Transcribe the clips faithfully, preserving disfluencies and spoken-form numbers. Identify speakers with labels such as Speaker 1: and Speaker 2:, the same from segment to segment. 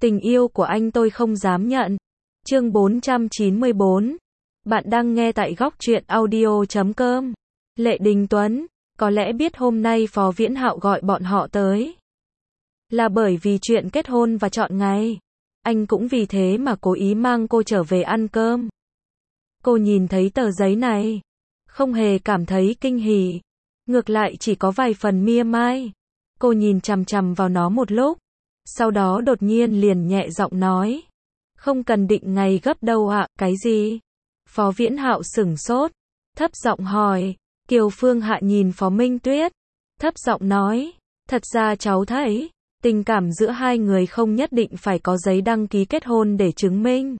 Speaker 1: Tình yêu của anh tôi không dám nhận. Chương bốn trăm chín mươi bốn. Bạn đang nghe tại góc truyện audio chấm com. Lệ Đình Tuấn, có lẽ biết hôm nay Phó Viễn Hạo gọi bọn họ tới là bởi vì chuyện kết hôn và chọn ngày. Anh cũng vì thế mà cố ý mang cô trở về ăn cơm. Cô nhìn thấy tờ giấy này, không hề cảm thấy kinh hỉ, ngược lại chỉ có vài phần mỉa mai. Cô nhìn chằm chằm vào nó một lúc, sau đó đột nhiên liền nhẹ giọng nói, không cần định ngày gấp đâu ạ. Cái gì? Phó Viễn Hạo sửng sốt, thấp giọng hỏi. Kiều Phương Hạ nhìn Phó Minh Tuyết, thấp giọng nói, thật ra cháu thấy, tình cảm giữa hai người không nhất định phải có giấy đăng ký kết hôn để chứng minh.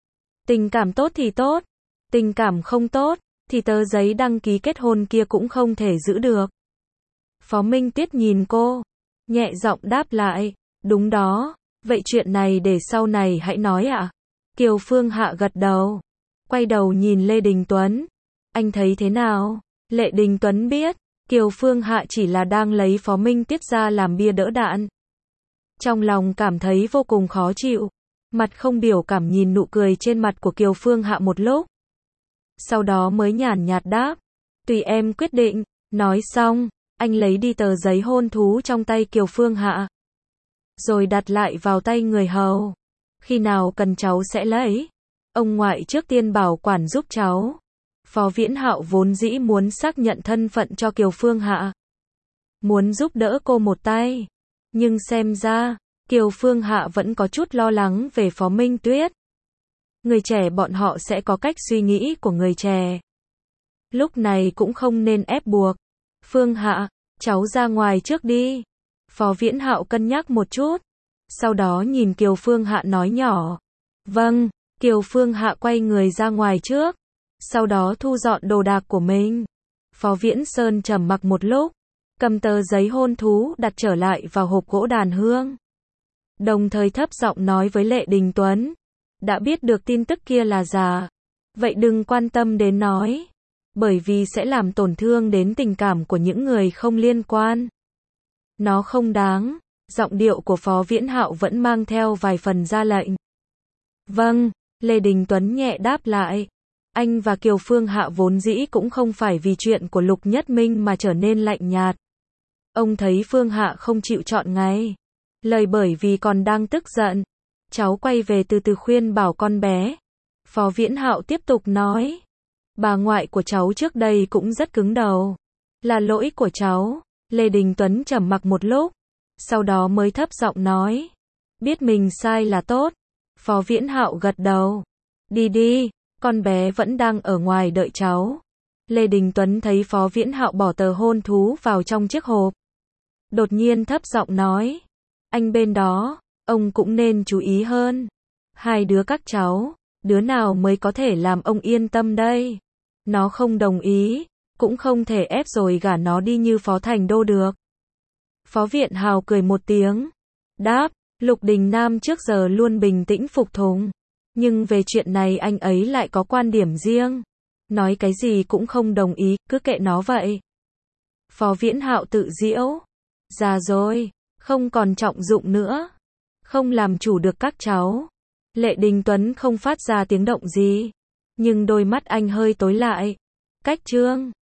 Speaker 1: Tình cảm tốt thì tốt, tình cảm không tốt, thì tờ giấy đăng ký kết hôn kia cũng không thể giữ được. Phó Minh Tuyết nhìn cô, nhẹ giọng đáp lại, đúng đó, vậy chuyện này để sau này hãy nói ạ. À? Kiều Phương Hạ gật đầu, quay đầu nhìn Lê Đình Tuấn, anh thấy thế nào? Lệ Đình Tuấn biết, Kiều Phương Hạ chỉ là đang lấy Phó Minh Tuyết ra làm bia đỡ đạn. Trong lòng cảm thấy vô cùng khó chịu, mặt không biểu cảm nhìn nụ cười trên mặt của Kiều Phương Hạ một lúc. Sau đó mới nhàn nhạt đáp, tùy em quyết định. Nói xong, anh lấy đi tờ giấy hôn thú trong tay Kiều Phương Hạ, rồi đặt lại vào tay người hầu. Khi nào cần cháu sẽ lấy. Ông ngoại trước tiên bảo quản giúp cháu. Phó Viễn Hạo vốn dĩ muốn xác nhận thân phận cho Kiều Phương Hạ, muốn giúp đỡ cô một tay, nhưng xem ra, Kiều Phương Hạ vẫn có chút lo lắng về Phó Minh Tuyết. Người trẻ bọn họ sẽ có cách suy nghĩ của người trẻ. Lúc này cũng không nên ép buộc. Phương Hạ, cháu ra ngoài trước đi. Phó Viễn Hạo cân nhắc một chút, sau đó nhìn Kiều Phương Hạ nói nhỏ. Vâng. Kiều Phương Hạ quay người ra ngoài trước, sau đó thu dọn đồ đạc của mình. Phó Viễn Sơn trầm mặc một lúc, cầm tờ giấy hôn thú đặt trở lại vào hộp gỗ đàn hương. Đồng thời thấp giọng nói với Lệ Đình Tuấn, đã biết được tin tức kia là giả, vậy đừng quan tâm đến nói, bởi vì sẽ làm tổn thương đến tình cảm của những người không liên quan. Nó không đáng. Giọng điệu của Phó Viễn Hạo vẫn mang theo vài phần ra lệnh. Vâng, Lê Đình Tuấn nhẹ đáp lại. Anh và Kiều Phương Hạ vốn dĩ cũng không phải vì chuyện của Lục Nhất Minh mà trở nên lạnh nhạt. Ông thấy Phương Hạ không chịu chọn ngày, lời bởi vì còn đang tức giận. Cháu quay về từ từ khuyên bảo con bé. Phó Viễn Hạo tiếp tục nói, bà ngoại của cháu trước đây cũng rất cứng đầu, là lỗi của cháu. Lê Đình Tuấn trầm mặc một lúc, sau đó mới thấp giọng nói, biết mình sai là tốt. Phó Viễn Hạo gật đầu, đi đi, con bé vẫn đang ở ngoài đợi cháu. Lê Đình Tuấn thấy Phó Viễn Hạo bỏ tờ hôn thú vào trong chiếc hộp, đột nhiên thấp giọng nói, anh bên đó, ông cũng nên chú ý hơn. Hai đứa các cháu, đứa nào mới có thể làm ông yên tâm đây? Nó không đồng ý, cũng không thể ép rồi gả nó đi như Phó Thành Đô được. Phó Viễn Hạo cười một tiếng, đáp, Lục Đình Nam trước giờ luôn bình tĩnh phục tùng, nhưng về chuyện này anh ấy lại có quan điểm riêng. Nói cái gì cũng không đồng ý, cứ kệ nó vậy. Phó Viễn Hạo tự giễu, già rồi, không còn trọng dụng nữa, không làm chủ được các cháu. Lệ Đình Tuấn không phát ra tiếng động gì, nhưng đôi mắt anh hơi tối lại. Cách chương